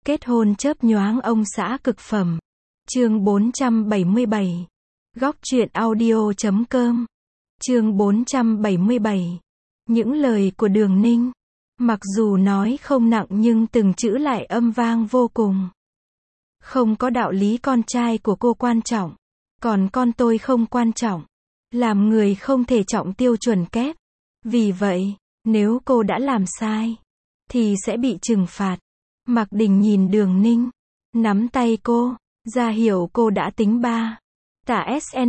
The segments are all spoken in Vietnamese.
Kết hôn chớp nhoáng ông xã cực phẩm. Chương 477. Góc truyện audio.com. Chương 477. Những lời của Đường Ninh. Mặc dù nói không nặng nhưng từng chữ lại âm vang vô cùng. Không có đạo lý con trai của cô quan trọng, còn con tôi không quan trọng. Làm người không thể trọng tiêu chuẩn kép. Vì vậy, nếu cô đã làm sai, thì sẽ bị trừng phạt. Mạc Đình nhìn Đường Ninh, nắm tay cô, ra hiệu cô đã tính ba. Tạ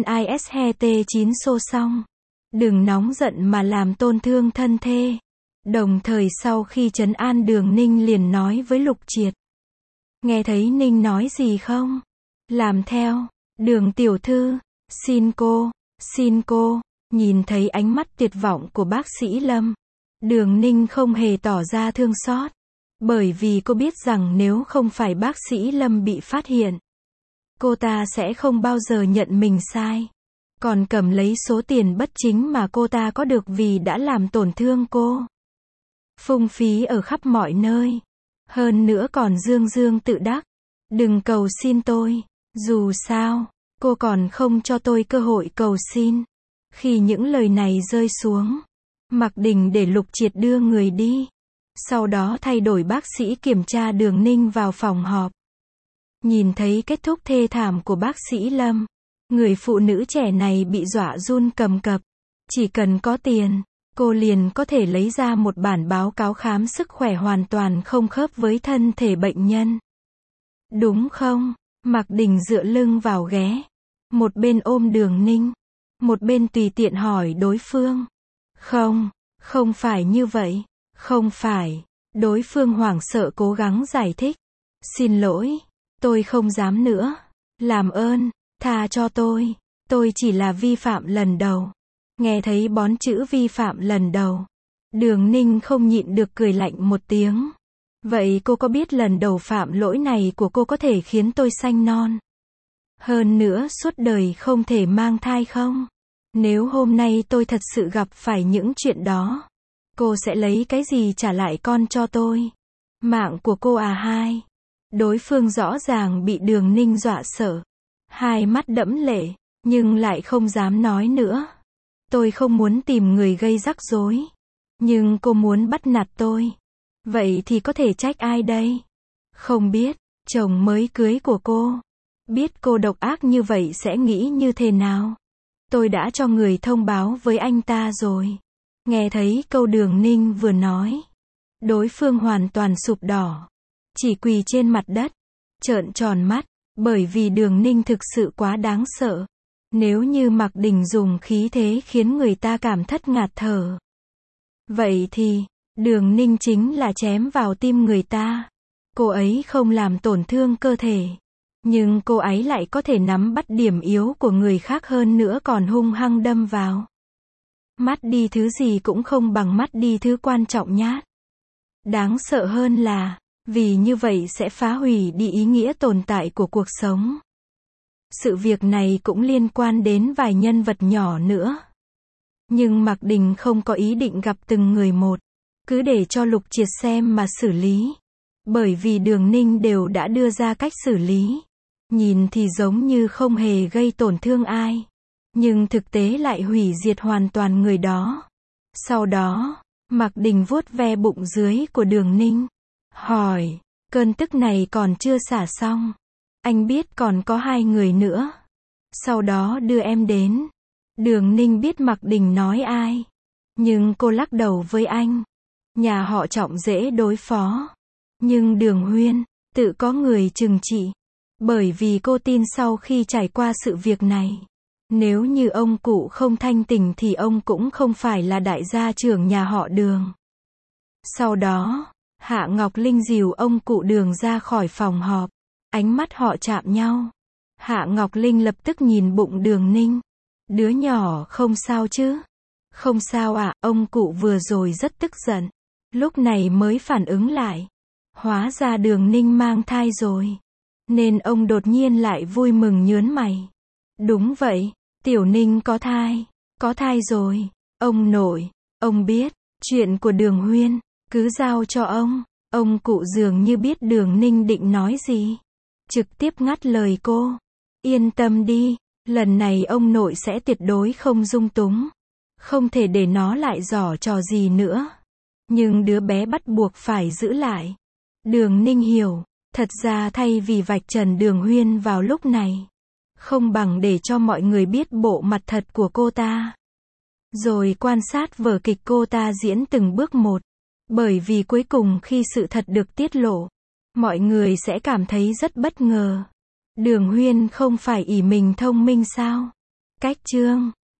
SNISHT9 xô xong. Đừng nóng giận mà làm tổn thương thân thê. Đồng thời sau khi trấn an Đường Ninh liền nói với Lục Triệt. Nghe thấy Ninh nói gì không? Làm theo. Đường tiểu thư, xin cô. Nhìn thấy ánh mắt tuyệt vọng của bác sĩ Lâm, Đường Ninh không hề tỏ ra thương xót. Bởi vì cô biết rằng nếu không phải bác sĩ Lâm bị phát hiện, cô ta sẽ không bao giờ nhận mình sai. Còn cầm lấy số tiền bất chính mà cô ta có được vì đã làm tổn thương cô. Phung phí ở khắp mọi nơi. Hơn nữa còn dương tự đắc. Đừng cầu xin tôi. Dù sao, cô còn không cho tôi cơ hội cầu xin. Khi những lời này rơi xuống, Mạc Đình để Lục Triệt đưa người đi. Sau đó thay đổi bác sĩ kiểm tra Đường Ninh vào phòng họp. Nhìn thấy kết thúc thê thảm của bác sĩ Lâm, người phụ nữ trẻ này bị dọa run cầm cập. Chỉ cần có tiền, cô liền có thể lấy ra một bản báo cáo khám sức khỏe hoàn toàn không khớp với thân thể bệnh nhân. Đúng không? Mạc Đình dựa lưng vào ghế. Một bên ôm Đường Ninh, một bên tùy tiện hỏi đối phương. Không phải như vậy. Không phải. Đối phương hoảng sợ cố gắng giải thích. Xin lỗi, tôi không dám nữa. Làm ơn, tha cho tôi. Tôi chỉ là vi phạm lần đầu. Nghe thấy bốn chữ vi phạm lần đầu, Đường Ninh không nhịn được cười lạnh một tiếng. Vậy cô có biết lần đầu phạm lỗi này của cô có thể khiến tôi sanh non, hơn nữa suốt đời không thể mang thai không? Nếu hôm nay tôi thật sự gặp phải những chuyện đó, cô sẽ lấy cái gì trả lại con cho tôi? Mạng của cô à? Hai. Đối phương rõ ràng bị Đường Ninh dọa sợ. Hai mắt đẫm lệ, nhưng lại không dám nói nữa. Tôi không muốn tìm người gây rắc rối. Nhưng cô muốn bắt nạt tôi. Vậy thì có thể trách ai đây? Không biết, chồng mới cưới của cô. Biết cô độc ác như vậy sẽ nghĩ như thế nào? Tôi đã cho người thông báo với anh ta rồi. Nghe thấy câu Đường Ninh vừa nói, đối phương hoàn toàn sụp đỏ. Chỉ quỳ trên mặt đất, trợn tròn mắt, bởi vì Đường Ninh thực sự quá đáng sợ. Nếu như Mạc Đình dùng khí thế khiến người ta cảm thất ngạt thở, vậy thì, Đường Ninh chính là chém vào tim người ta. Cô ấy không làm tổn thương cơ thể, nhưng cô ấy lại có thể nắm bắt điểm yếu của người khác, hơn nữa còn hung hăng đâm vào. Mắt đi thứ gì cũng không bằng mắt đi thứ quan trọng nhát. Đáng sợ hơn là, vì như vậy sẽ phá hủy đi ý nghĩa tồn tại của cuộc sống. Sự việc này cũng liên quan đến vài nhân vật nhỏ nữa. Nhưng Mạc Đình không có ý định gặp từng người một. Cứ để cho Lục Triệt xem mà xử lý. Bởi vì Đường Ninh đều đã đưa ra cách xử lý. Nhìn thì giống như không hề gây tổn thương ai. Nhưng thực tế lại hủy diệt hoàn toàn người đó. Sau đó, Mạc Đình vuốt ve bụng dưới của Đường Ninh. Hỏi, cơn tức này còn chưa xả xong. Anh biết còn có hai người nữa. Sau đó đưa em đến. Đường Ninh biết Mạc Đình nói ai. Nhưng cô lắc đầu với anh. Nhà họ Trọng dễ đối phó. Nhưng Đường Huyên, tự có người trừng trị. Bởi vì cô tin sau khi trải qua sự việc này, nếu như ông cụ không thanh tỉnh thì ông cũng không phải là đại gia trưởng nhà họ Đường. Sau đó, Hạ Ngọc Linh dìu ông cụ Đường ra khỏi phòng họp. Ánh mắt họ chạm nhau. Hạ Ngọc Linh lập tức nhìn bụng Đường Ninh. Đứa nhỏ không sao chứ? Không sao ạ, ông cụ vừa rồi rất tức giận. Lúc này mới phản ứng lại. Hóa ra Đường Ninh mang thai rồi. Nên ông đột nhiên lại vui mừng nhớn mày. Đúng vậy, Tiểu Ninh có thai rồi. Ông nội, ông biết, chuyện của Đường Huyên, cứ giao cho ông. Ông cụ dường như biết Đường Ninh định nói gì. Trực tiếp ngắt lời cô. Yên tâm đi, lần này ông nội sẽ tuyệt đối không dung túng. Không thể để nó lại giở trò gì nữa. Nhưng đứa bé bắt buộc phải giữ lại. Đường Ninh hiểu, thật ra thay vì vạch trần Đường Huyên vào lúc này, không bằng để cho mọi người biết bộ mặt thật của cô ta. Rồi quan sát vở kịch cô ta diễn từng bước một. Bởi vì cuối cùng khi sự thật được tiết lộ, mọi người sẽ cảm thấy rất bất ngờ. Đường Huyên không phải ỷ mình thông minh sao? Cách chương